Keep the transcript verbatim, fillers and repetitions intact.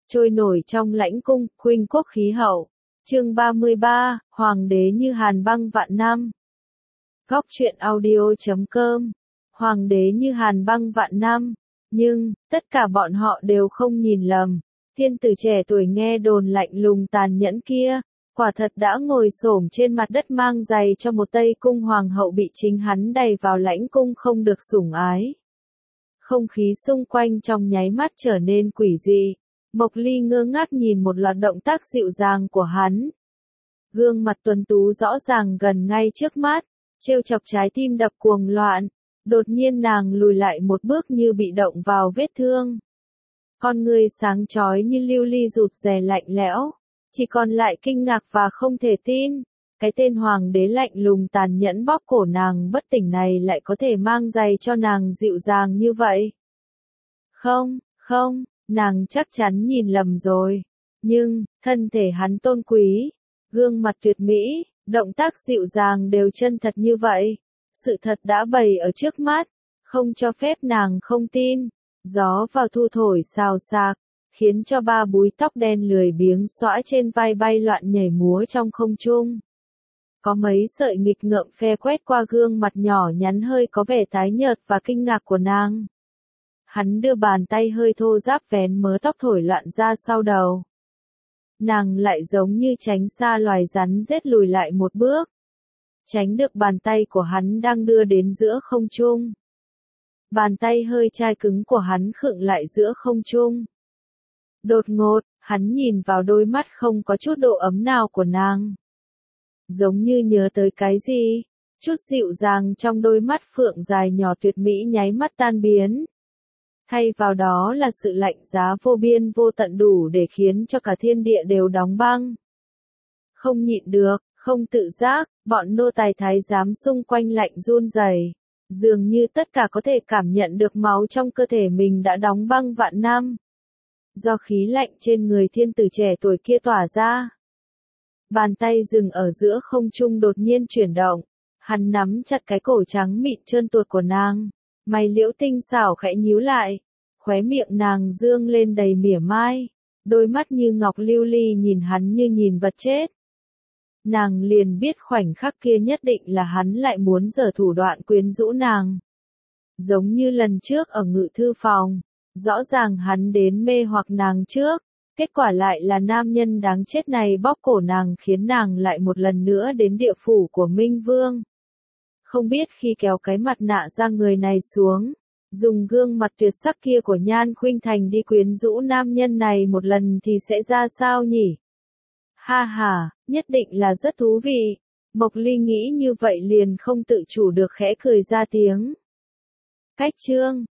trôi nổi trong lãnh cung, khuynh quốc khí hậu. Chương ba mươi ba, Hoàng đế như hàn băng vạn năm. Góc truyện audio chấm com. Hoàng đế như hàn băng vạn năm. Nhưng, tất cả bọn họ đều không nhìn lầm. Thiên tử trẻ tuổi nghe đồn lạnh lùng tàn nhẫn kia, quả thật đã ngồi xổm trên mặt đất mang giày cho một Tây cung hoàng hậu bị chính hắn đày vào lãnh cung không được sủng ái. Không khí xung quanh trong nháy mắt trở nên quỷ dị. Mộc Ly ngơ ngác nhìn một loạt động tác dịu dàng của hắn. Gương mặt tuấn tú rõ ràng gần ngay trước mắt, trêu chọc trái tim đập cuồng loạn. Đột nhiên nàng lùi lại một bước như bị động vào vết thương. Con người sáng chói như lưu ly rụt rè lạnh lẽo, chỉ còn lại kinh ngạc và không thể tin. Cái tên hoàng đế lạnh lùng tàn nhẫn bóp cổ nàng bất tỉnh này lại có thể mang giày cho nàng dịu dàng như vậy. Không, không, nàng chắc chắn nhìn lầm rồi. Nhưng, thân thể hắn tôn quý, gương mặt tuyệt mỹ, động tác dịu dàng đều chân thật như vậy. Sự thật đã bày ở trước mắt, không cho phép nàng không tin. Gió vào thu thổi xào xạc, khiến cho ba búi tóc đen lười biếng xõa trên vai bay loạn nhảy múa trong không trung. Có mấy sợi nghịch ngợm phe quét qua gương mặt nhỏ nhắn hơi có vẻ tái nhợt và kinh ngạc của nàng. Hắn đưa bàn tay hơi thô ráp vén mớ tóc thổi loạn ra sau đầu. Nàng lại giống như tránh xa loài rắn rết lùi lại một bước. Tránh được bàn tay của hắn đang đưa đến giữa không trung. Bàn tay hơi chai cứng của hắn khựng lại giữa không trung. Đột ngột, hắn nhìn vào đôi mắt không có chút độ ấm nào của nàng. Giống như nhớ tới cái gì, chút dịu dàng trong đôi mắt phượng dài nhỏ tuyệt mỹ nháy mắt tan biến. Thay vào đó là sự lạnh giá vô biên vô tận đủ để khiến cho cả thiên địa đều đóng băng. Không nhịn được, không tự giác, bọn nô tài thái giám xung quanh lạnh run rẩy. Dường như tất cả có thể cảm nhận được máu trong cơ thể mình đã đóng băng vạn năm. Do khí lạnh trên người thiên tử trẻ tuổi kia tỏa ra. Bàn tay dừng ở giữa không trung đột nhiên chuyển động. Hắn nắm chặt cái cổ trắng mịn trơn tuột của nàng. Mày liễu tinh xảo khẽ nhíu lại. Khóe miệng nàng dương lên đầy mỉa mai. Đôi mắt như ngọc lưu ly nhìn hắn như nhìn vật chết. Nàng liền biết khoảnh khắc kia nhất định là hắn lại muốn giở thủ đoạn quyến rũ nàng. Giống như lần trước ở ngự thư phòng, rõ ràng hắn đến mê hoặc nàng trước, kết quả lại là nam nhân đáng chết này bóp cổ nàng khiến nàng lại một lần nữa đến địa phủ của Minh Vương. Không biết khi kéo cái mặt nạ ra người này xuống, dùng gương mặt tuyệt sắc kia của Nhan Khuynh Thành đi quyến rũ nam nhân này một lần thì sẽ ra sao nhỉ? Ha ha, nhất định là rất thú vị. Mộc Ly nghĩ như vậy liền không tự chủ được khẽ cười ra tiếng. Cách chương